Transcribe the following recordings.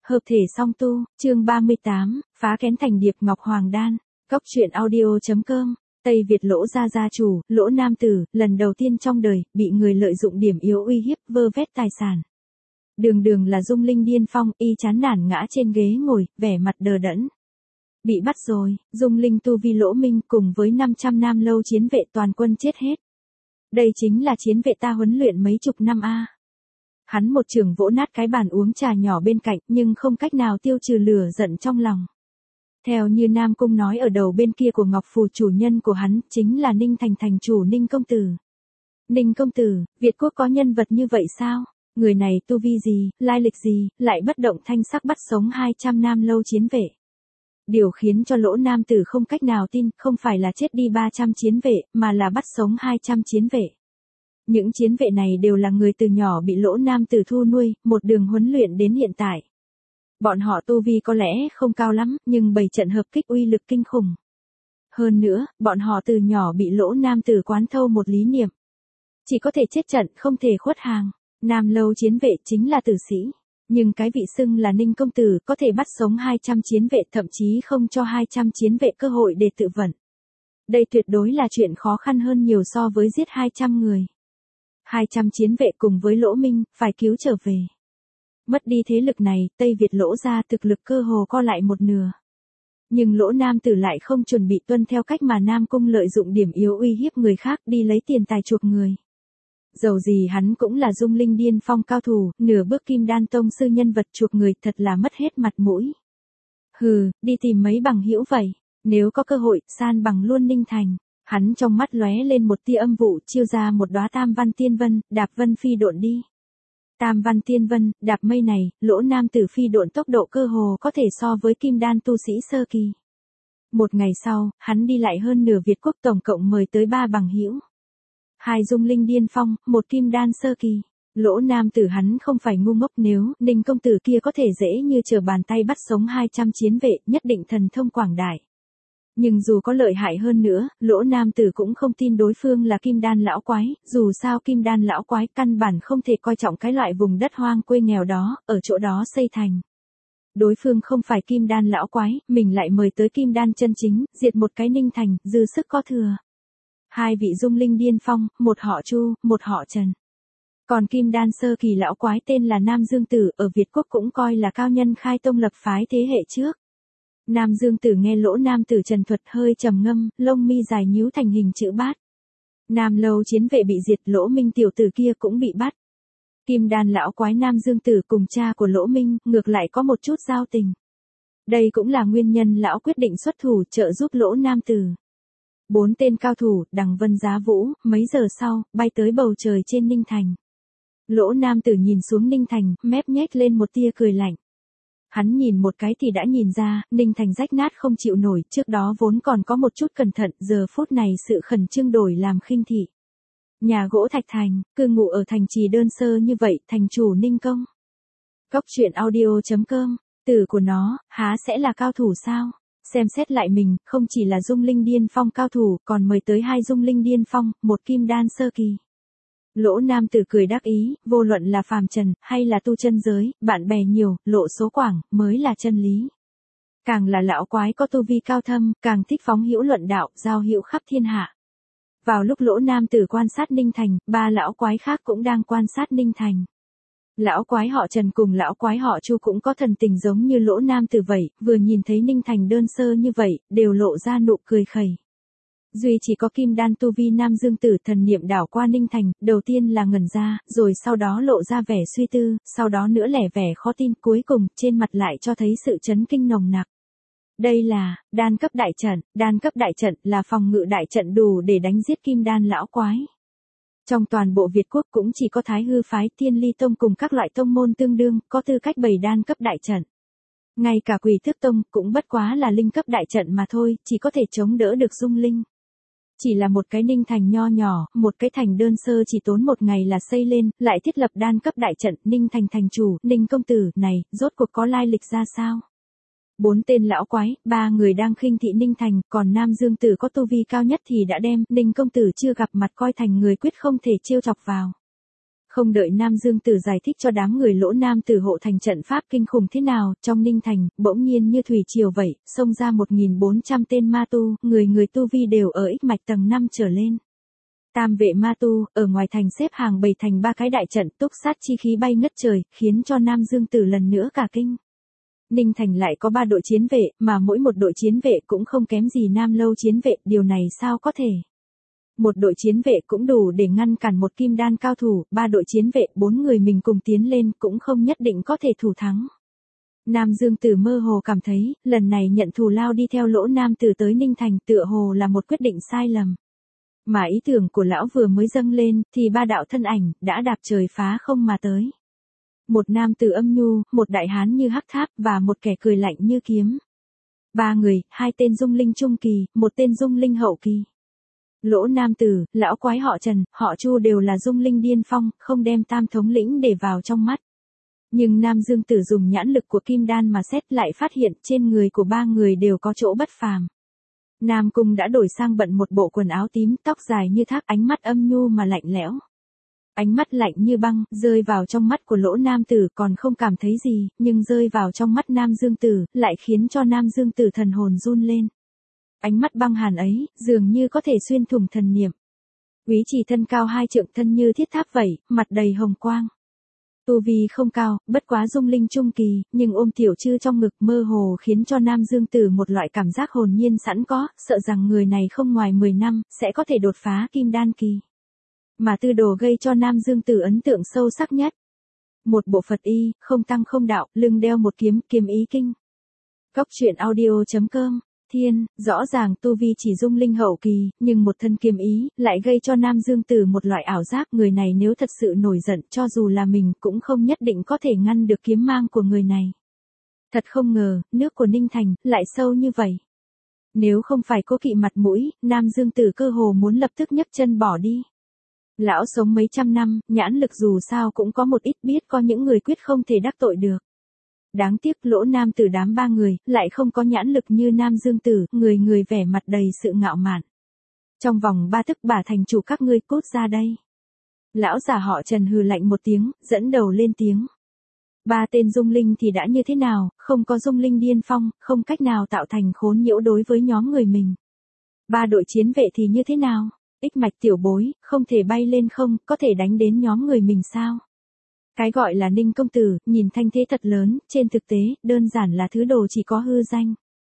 Hợp thể song tu, chương 38, phá kén thành điệp Ngọc Hoàng Đan. Cóc truyện audio.com. Tây Việt Lỗ gia chủ, Lỗ nam tử, lần đầu tiên trong đời, bị người lợi dụng điểm yếu uy hiếp, vơ vét tài sản. Đường là Dung Linh điên phong, y chán nản ngã trên ghế ngồi, vẻ mặt đờ đẫn. Bị bắt rồi, Dung Linh tu vi Lỗ Minh cùng với 500 nam lâu chiến vệ toàn quân chết hết. Đây chính là chiến vệ ta huấn luyện mấy chục năm a. Hắn một trường vỗ nát cái bàn uống trà nhỏ bên cạnh nhưng không cách nào tiêu trừ lửa giận trong lòng. Theo như Nam Cung nói ở đầu bên kia của Ngọc Phù, chủ nhân của hắn chính là Ninh Thành thành chủ Ninh Công Tử. Ninh Công Tử, Việt Quốc có nhân vật như vậy sao? Người này tu vi gì, lai lịch gì, lại bất động thanh sắc bắt sống 200 nam lâu chiến vệ. Điều khiến cho Lỗ nam tử không cách nào tin, không phải là chết đi 300 chiến vệ, mà là bắt sống 200 chiến vệ. Những chiến vệ này đều là người từ nhỏ bị Lỗ nam tử thu nuôi, một đường huấn luyện đến hiện tại. Bọn họ tu vi có lẽ không cao lắm, nhưng 7 trận hợp kích uy lực kinh khủng. Hơn nữa, bọn họ từ nhỏ bị Lỗ nam tử quán thâu một lý niệm. Chỉ có thể chết trận, không thể khuất hàng. Nam lâu chiến vệ chính là tử sĩ. Nhưng cái vị xưng là Ninh Công Tử có thể bắt sống 200 chiến vệ, thậm chí không cho 200 chiến vệ cơ hội để tự vận. Đây tuyệt đối là chuyện khó khăn hơn nhiều so với giết 200 người. 200 chiến vệ cùng với Lỗ Minh, phải cứu trở về. Mất đi thế lực này, Tây Việt Lỗ gia thực lực cơ hồ co lại một nửa. Nhưng Lỗ nam tử lại không chuẩn bị tuân theo cách mà Nam Cung lợi dụng điểm yếu uy hiếp người khác đi lấy tiền tài chuộc người. Dầu gì hắn cũng là Dung Linh điên phong cao thủ, nửa bước Kim Đan tông sư nhân vật, chuộc người thật là mất hết mặt mũi. Hừ, đi tìm mấy bằng hữu vậy, nếu có cơ hội, san bằng luôn Ninh Thành. Hắn trong mắt lóe lên một tia âm vụ, chiêu ra một đóa tam văn tiên vân, đạp vân phi độn đi. Tam văn tiên vân, đạp mây này, Lỗ nam tử phi độn tốc độ cơ hồ có thể so với Kim Đan tu sĩ sơ kỳ. Một ngày sau, hắn đi lại hơn nửa Việt Quốc, tổng cộng mời tới 3 bằng hữu. 2 Dung Linh điên phong, 1 Kim Đan sơ kỳ. Lỗ nam tử hắn không phải ngu ngốc, nếu Ninh Công Tử kia có thể dễ như trở bàn tay bắt sống 200 chiến vệ, nhất định thần thông quảng đại. Nhưng dù có lợi hại hơn nữa, Lỗ nam tử cũng không tin đối phương là Kim Đan lão quái, dù sao Kim Đan lão quái căn bản không thể coi trọng cái loại vùng đất hoang quê nghèo đó, ở chỗ đó xây thành. Đối phương không phải Kim Đan lão quái, mình lại mời tới Kim Đan chân chính, diệt một cái Ninh Thành, dư sức có thừa. 2 vị Dung Linh điên phong, một họ Chu, một họ Trần. Còn Kim Đan sơ kỳ lão quái tên là Nam Dương Tử, ở Việt Quốc cũng coi là cao nhân khai tông lập phái thế hệ trước. Nam Dương Tử nghe Lỗ nam tử trần thuật hơi trầm ngâm, lông mi dài nhíu thành hình chữ bát. Nam lâu chiến vệ bị diệt, Lỗ Minh tiểu tử kia cũng bị bắt. Kim Đan lão quái Nam Dương Tử cùng cha của Lỗ Minh, ngược lại có một chút giao tình. Đây cũng là nguyên nhân lão quyết định xuất thủ trợ giúp Lỗ nam tử. 4 tên cao thủ, đằng vân giá vũ, mấy giờ sau, bay tới bầu trời trên Ninh Thành. Lỗ nam tử nhìn xuống Ninh Thành, mép nhếch lên một tia cười lạnh. Hắn nhìn một cái thì đã nhìn ra, Ninh Thành rách nát không chịu nổi, trước đó vốn còn có một chút cẩn thận, giờ phút này sự khẩn trương đổi làm khinh thị. Nhà gỗ Thạch Thành, cư ngụ ở thành trì đơn sơ như vậy, thành chủ Ninh Công. Cóc truyện audio.com, tử của nó, há sẽ là cao thủ sao? Xem xét lại mình, không chỉ là Dung Linh điên phong cao thủ, còn mời tới 2 Dung Linh điên phong, 1 Kim Đan sơ kỳ. Lỗ nam tử cười đắc ý, vô luận là phàm trần, hay là tu chân giới, bạn bè nhiều, lộ số quảng, mới là chân lý. Càng là lão quái có tu vi cao thâm, càng thích phóng hữu luận đạo, giao hữu khắp thiên hạ. Vào lúc Lỗ nam tử quan sát Ninh Thành, 3 lão quái khác cũng đang quan sát Ninh Thành. Lão quái họ Trần cùng lão quái họ Chu cũng có thần tình giống như Lỗ nam tử vậy, vừa nhìn thấy Ninh Thành đơn sơ như vậy, đều lộ ra nụ cười khẩy. Duy chỉ có Kim Đan tu vi Nam Dương Tử thần niệm đảo qua Ninh Thành, đầu tiên là ngẩn ra, rồi sau đó lộ ra vẻ suy tư, sau đó nữa lẻ vẻ khó tin, cuối cùng trên mặt lại cho thấy sự chấn kinh nồng nặc. Đây là đan cấp đại trận là phòng ngự đại trận đủ để đánh giết Kim Đan lão quái. Trong toàn bộ Việt Quốc cũng chỉ có Thái Hư phái, Thiên Ly tông cùng các loại tông môn tương đương, có tư cách bày đan cấp đại trận. Ngay cả Quỷ Thức tông cũng bất quá là linh cấp đại trận mà thôi, chỉ có thể chống đỡ được Dung Linh. Chỉ là một cái Ninh Thành nho nhỏ, một cái thành đơn sơ chỉ tốn 1 ngày là xây lên, lại thiết lập đan cấp đại trận, Ninh Thành thành chủ, Ninh Công Tử, này, rốt cuộc có lai lịch ra sao? 4 tên lão quái, 3 người đang khinh thị Ninh Thành, còn Nam Dương Tử có tu vi cao nhất thì đã đem Ninh Công Tử chưa gặp mặt coi thành người quyết không thể trêu chọc vào. Không đợi Nam Dương Tử giải thích cho đám người Lỗ Nam Tử hộ thành trận pháp kinh khủng thế nào, trong Ninh Thành, bỗng nhiên như thủy triều vậy, xông ra 1.400 tên ma tu, người người tu vi đều ở ích mạch tầng 5 trở lên. Tam vệ ma tu, ở ngoài thành xếp hàng bày thành 3 cái đại trận, túc sát chi khí bay ngất trời, khiến cho Nam Dương Tử lần nữa cả kinh. Ninh Thành lại có 3 đội chiến vệ, mà mỗi một đội chiến vệ cũng không kém gì Nam Lâu chiến vệ, điều này sao có thể? Một đội chiến vệ cũng đủ để ngăn cản một kim đan cao thủ, 3 đội chiến vệ, 4 người mình cùng tiến lên cũng không nhất định có thể thủ thắng. Nam Dương Tử mơ hồ cảm thấy, lần này nhận thù lao đi theo Lỗ Nam Tử tới Ninh Thành tựa hồ là một quyết định sai lầm. Mà ý tưởng của lão vừa mới dâng lên, thì 3 đạo thân ảnh, đã đạp trời phá không mà tới. Một nam tử âm nhu, một đại hán như hắc tháp, và một kẻ cười lạnh như kiếm. 3 người, 2 tên dung linh trung kỳ, một tên dung linh hậu kỳ. Lỗ Nam Tử, lão quái họ Trần, họ Chu đều là dung linh điên phong, không đem Tam thống lĩnh để vào trong mắt. Nhưng Nam Dương Tử dùng nhãn lực của kim đan mà xét lại phát hiện trên người của 3 người đều có chỗ bất phàm. Nam Cung đã đổi sang bận một bộ quần áo tím, tóc dài như thác, ánh mắt âm nhu mà lạnh lẽo. Ánh mắt lạnh như băng, rơi vào trong mắt của Lỗ Nam Tử còn không cảm thấy gì, nhưng rơi vào trong mắt Nam Dương Tử, lại khiến cho Nam Dương Tử thần hồn run lên. Ánh mắt băng hàn ấy, dường như có thể xuyên thủng thần niệm. Úy Trì thân cao 2 trượng, thân như thiết tháp vậy, mặt đầy hồng quang. Tu vi không cao, bất quá dung linh trung kỳ, nhưng ôm tiểu trư trong ngực mơ hồ khiến cho Nam Dương Tử một loại cảm giác hồn nhiên sẵn có, sợ rằng người này không ngoài 10 năm, sẽ có thể đột phá kim đan kỳ. Mà tư đồ gây cho Nam Dương Tử ấn tượng sâu sắc nhất. Một bộ Phật y, không tăng không đạo, lưng đeo một kiếm, kiếm ý kinh. Góc truyện audio.com. Thiên, rõ ràng tu vi chỉ dung linh hậu kỳ, nhưng một thân kiếm ý, lại gây cho Nam Dương Tử một loại ảo giác, người này nếu thật sự nổi giận, cho dù là mình cũng không nhất định có thể ngăn được kiếm mang của người này. Thật không ngờ, nước của Ninh Thành, lại sâu như vậy. Nếu không phải cố kỵ mặt mũi, Nam Dương Tử cơ hồ muốn lập tức nhấc chân bỏ đi. Lão sống mấy trăm năm, nhãn lực dù sao cũng có một ít, biết có những người quyết không thể đắc tội được. Đáng tiếc Lỗ Nam Tử đám 3 người, lại không có nhãn lực như Nam Dương Tử, người người vẻ mặt đầy sự ngạo mạn. Trong vòng 3 tức bả thành chủ các ngươi, cút ra đây. Lão già họ Trần hừ lạnh một tiếng, dẫn đầu lên tiếng. 3 tên dung linh thì đã như thế nào, không có dung linh điên phong, không cách nào tạo thành khốn nhiễu đối với nhóm người mình. 3 đội chiến vệ thì như thế nào? Ích mạch tiểu bối, không thể bay lên không, có thể đánh đến nhóm người mình sao? Cái gọi là Ninh công tử, nhìn thanh thế thật lớn, trên thực tế, đơn giản là thứ đồ chỉ có hư danh.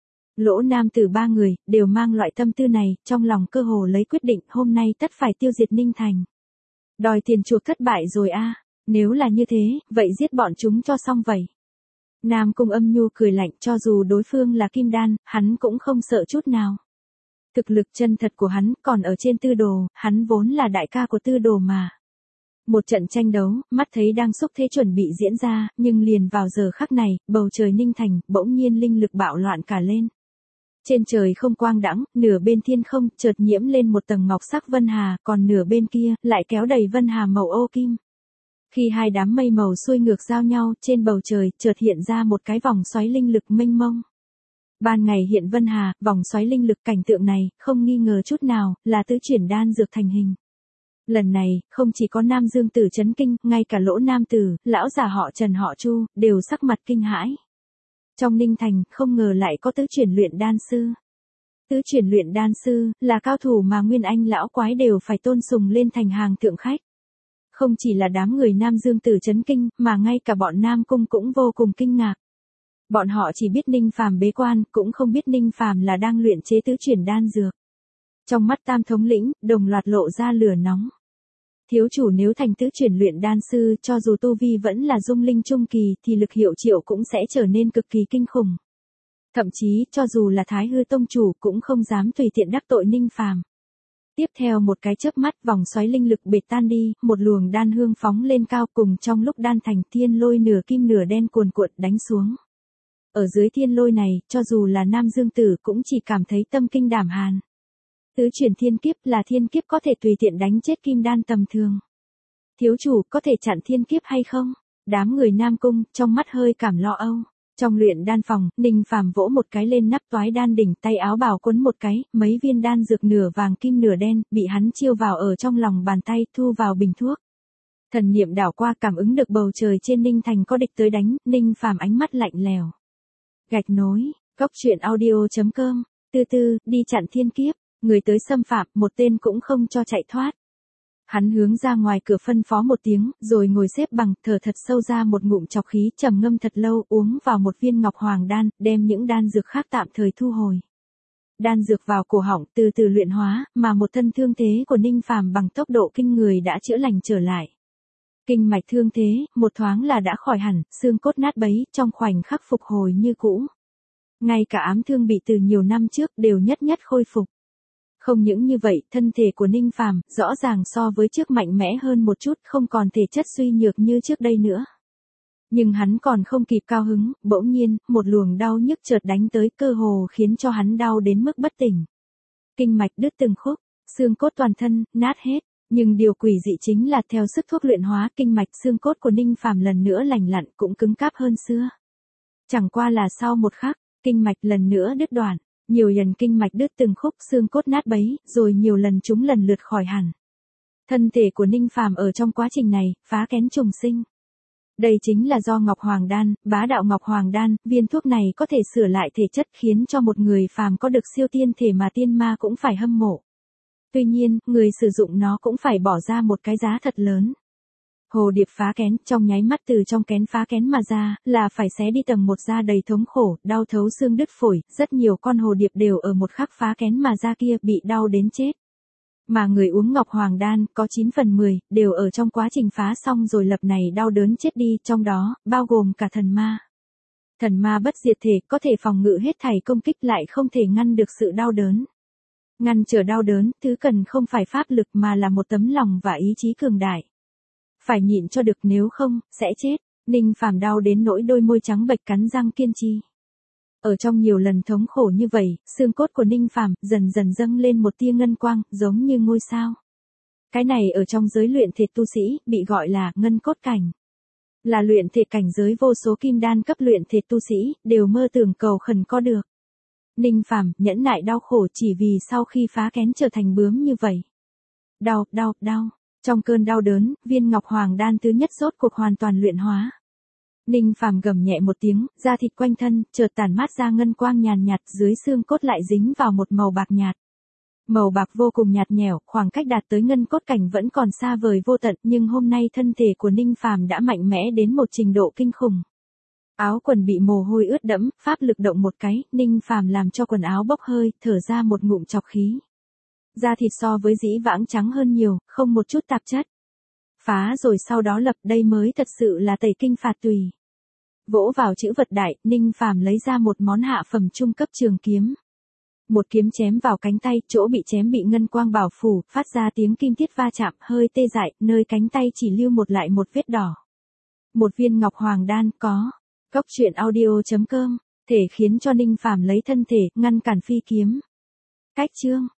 Lỗ Nam Tử 3 người, đều mang loại tâm tư này, trong lòng cơ hồ lấy quyết định, hôm nay tất phải tiêu diệt Ninh Thành. Đòi tiền chuộc thất bại rồi a, nếu là như thế, vậy giết bọn chúng cho xong vậy. Nam Cung âm nhu cười lạnh, cho dù đối phương là kim đan, hắn cũng không sợ chút nào. Thực lực chân thật của hắn còn ở trên tư đồ, hắn vốn là đại ca của tư đồ mà. Một trận tranh đấu, mắt thấy đang xúc thế chuẩn bị diễn ra, nhưng liền vào giờ khắc này, bầu trời Ninh Thành, bỗng nhiên linh lực bạo loạn cả lên. Trên trời không quang đãng, nửa bên thiên không, chợt nhiễm lên một tầng ngọc sắc vân hà, còn nửa bên kia, lại kéo đầy vân hà màu ô kim. Khi hai đám mây màu xuôi ngược giao nhau, trên bầu trời, chợt hiện ra một cái vòng xoáy linh lực mênh mông. Ban ngày hiện vân hà, vòng xoáy linh lực, cảnh tượng này, không nghi ngờ chút nào, là tứ chuyển đan dược thành hình. Lần này, không chỉ có Nam Dương Tử chấn kinh, ngay cả Lỗ Nam Tử, lão già họ Trần họ Chu, đều sắc mặt kinh hãi. Trong Ninh Thành, không ngờ lại có tứ chuyển luyện đan sư. Tứ chuyển luyện đan sư, là cao thủ mà Nguyên Anh lão quái đều phải tôn sùng lên thành hàng thượng khách. Không chỉ là đám người Nam Dương Tử chấn kinh, mà ngay cả bọn Nam Cung cũng vô cùng kinh ngạc. Bọn họ chỉ biết Ninh Phàm bế quan, cũng không biết Ninh Phàm là đang luyện chế tứ chuyển đan dược. Trong mắt Tam thống lĩnh, đồng loạt lộ ra lửa nóng. Thiếu chủ nếu thành tứ chuyển luyện đan sư, cho dù tu vi vẫn là dung linh trung kỳ, thì lực hiệu triệu cũng sẽ trở nên cực kỳ kinh khủng. Thậm chí, cho dù là Thái Hư tông chủ cũng không dám tùy tiện đắc tội Ninh Phàm. Tiếp theo một cái chớp mắt, vòng xoáy linh lực bệt tan đi, một luồng đan hương phóng lên cao, cùng trong lúc đan thành thiên lôi nửa kim nửa đen cuồn cuộn đánh xuống. Ở dưới thiên lôi này, cho dù là Nam Dương Tử cũng chỉ cảm thấy tâm kinh đảm hàn. Tứ chuyển thiên kiếp là thiên kiếp có thể tùy tiện đánh chết kim đan tầm thường. Thiếu chủ có thể chặn thiên kiếp hay không? Đám người Nam Cung, trong mắt hơi cảm lo âu. Trong luyện đan phòng, Ninh Phàm vỗ một cái lên nắp toái đan đỉnh, tay áo bào quấn một cái, mấy viên đan dược nửa vàng kim nửa đen, bị hắn chiêu vào ở trong lòng bàn tay, thu vào bình thuốc. Thần niệm đảo qua cảm ứng được bầu trời trên Ninh Thành có địch tới đánh, Ninh Phàm ánh mắt lạnh lèo. Gạch nối, góc truyện audio.com, từ từ, đi chặn thiên kiếp, người tới xâm phạm, một tên cũng không cho chạy thoát. Hắn hướng ra ngoài cửa phân phó một tiếng, rồi ngồi xếp bằng, thở thật sâu ra một ngụm trọc khí, trầm ngâm thật lâu, uống vào một viên ngọc hoàng đan, đem những đan dược khác tạm thời thu hồi. Đan dược vào cổ họng, từ từ luyện hóa, mà một thân thương thế của Ninh Phàm bằng tốc độ kinh người đã chữa lành trở lại. Kinh mạch thương thế, một thoáng là đã khỏi hẳn, xương cốt nát bấy, trong khoảnh khắc phục hồi như cũ. Ngay cả ám thương bị từ nhiều năm trước đều nhất nhất khôi phục. Không những như vậy, thân thể của Ninh Phàm rõ ràng so với trước mạnh mẽ hơn một chút, không còn thể chất suy nhược như trước đây nữa. Nhưng hắn còn không kịp cao hứng, bỗng nhiên, một luồng đau nhức chợt đánh tới, cơ hồ khiến cho hắn đau đến mức bất tỉnh. Kinh mạch đứt từng khúc, xương cốt toàn thân nát hết, nhưng điều quỷ dị chính là theo sức thuốc luyện hóa, kinh mạch xương cốt của Ninh Phàm lần nữa lành lặn, cũng cứng cáp hơn xưa. Chẳng qua là sau một khắc, kinh mạch lần nữa đứt đoạn, nhiều lần kinh mạch đứt từng khúc, xương cốt nát bấy, rồi nhiều lần chúng lần lượt khỏi hẳn. Thân thể của Ninh Phàm ở trong quá trình này phá kén trùng sinh. Đây chính là do Ngọc Hoàng Đan, bá đạo Ngọc Hoàng Đan, viên thuốc này có thể sửa lại thể chất, khiến cho một người phàm có được siêu tiên thể mà tiên ma cũng phải hâm mộ. Tuy nhiên, người sử dụng nó cũng phải bỏ ra một cái giá thật lớn. Hồ điệp phá kén, trong nháy mắt từ trong kén phá kén mà ra, là phải xé đi tầng một da đầy thống khổ, đau thấu xương đứt phổi, rất nhiều con hồ điệp đều ở một khắc phá kén mà ra kia bị đau đến chết. Mà người uống Ngọc Hoàng Đan, có 9 phần 10, đều ở trong quá trình phá xong rồi lập này đau đớn chết đi, trong đó, bao gồm cả thần ma. Thần ma bất diệt thể, có thể phòng ngự hết thảy công kích lại không thể ngăn được sự đau đớn. Ngăn trở đau đớn, thứ cần không phải pháp lực mà là một tấm lòng và ý chí cường đại. Phải nhịn cho được, nếu không, sẽ chết. Ninh Phàm đau đến nỗi đôi môi trắng bệch, cắn răng kiên trì. Ở trong nhiều lần thống khổ như vậy, xương cốt của Ninh Phàm dần dần dâng lên một tia ngân quang, giống như ngôi sao. Cái này ở trong giới luyện thể tu sĩ, bị gọi là ngân cốt cảnh. Là luyện thể cảnh giới vô số kim đan cấp luyện thể tu sĩ, đều mơ tưởng cầu khẩn có được. Ninh Phàm nhẫn nại đau khổ chỉ vì sau khi phá kén trở thành bướm như vậy. Đau, đau, đau. Trong cơn đau đớn, viên Ngọc Hoàng Đan thứ nhất rốt cuộc hoàn toàn luyện hóa. Ninh Phàm gầm nhẹ một tiếng, da thịt quanh thân chợt tản mát ra ngân quang nhàn nhạt, dưới xương cốt lại dính vào một màu bạc nhạt. Màu bạc vô cùng nhạt nhẽo, khoảng cách đạt tới ngân cốt cảnh vẫn còn xa vời vô tận, nhưng hôm nay thân thể của Ninh Phàm đã mạnh mẽ đến một trình độ kinh khủng. Áo quần bị mồ hôi ướt đẫm, pháp lực động một cái, Ninh Phàm làm cho quần áo bốc hơi, thở ra một ngụm trọc khí. Da thịt so với dĩ vãng trắng hơn nhiều, không một chút tạp chất. Phá rồi sau đó lập, đây mới thật sự là tẩy kinh phạt tùy. Vỗ vào chữ vật đại, Ninh Phàm lấy ra một món hạ phẩm trung cấp trường kiếm. Một kiếm chém vào cánh tay, chỗ bị chém bị ngân quang bảo phủ, phát ra tiếng kim thiết va chạm, hơi tê dại, nơi cánh tay chỉ lưu một lại một vết đỏ. Một viên Ngọc Hoàng Đan, có. Góc truyện audio.com, thể khiến cho Ninh Phàm lấy thân thể, ngăn cản phi kiếm. Cách chương.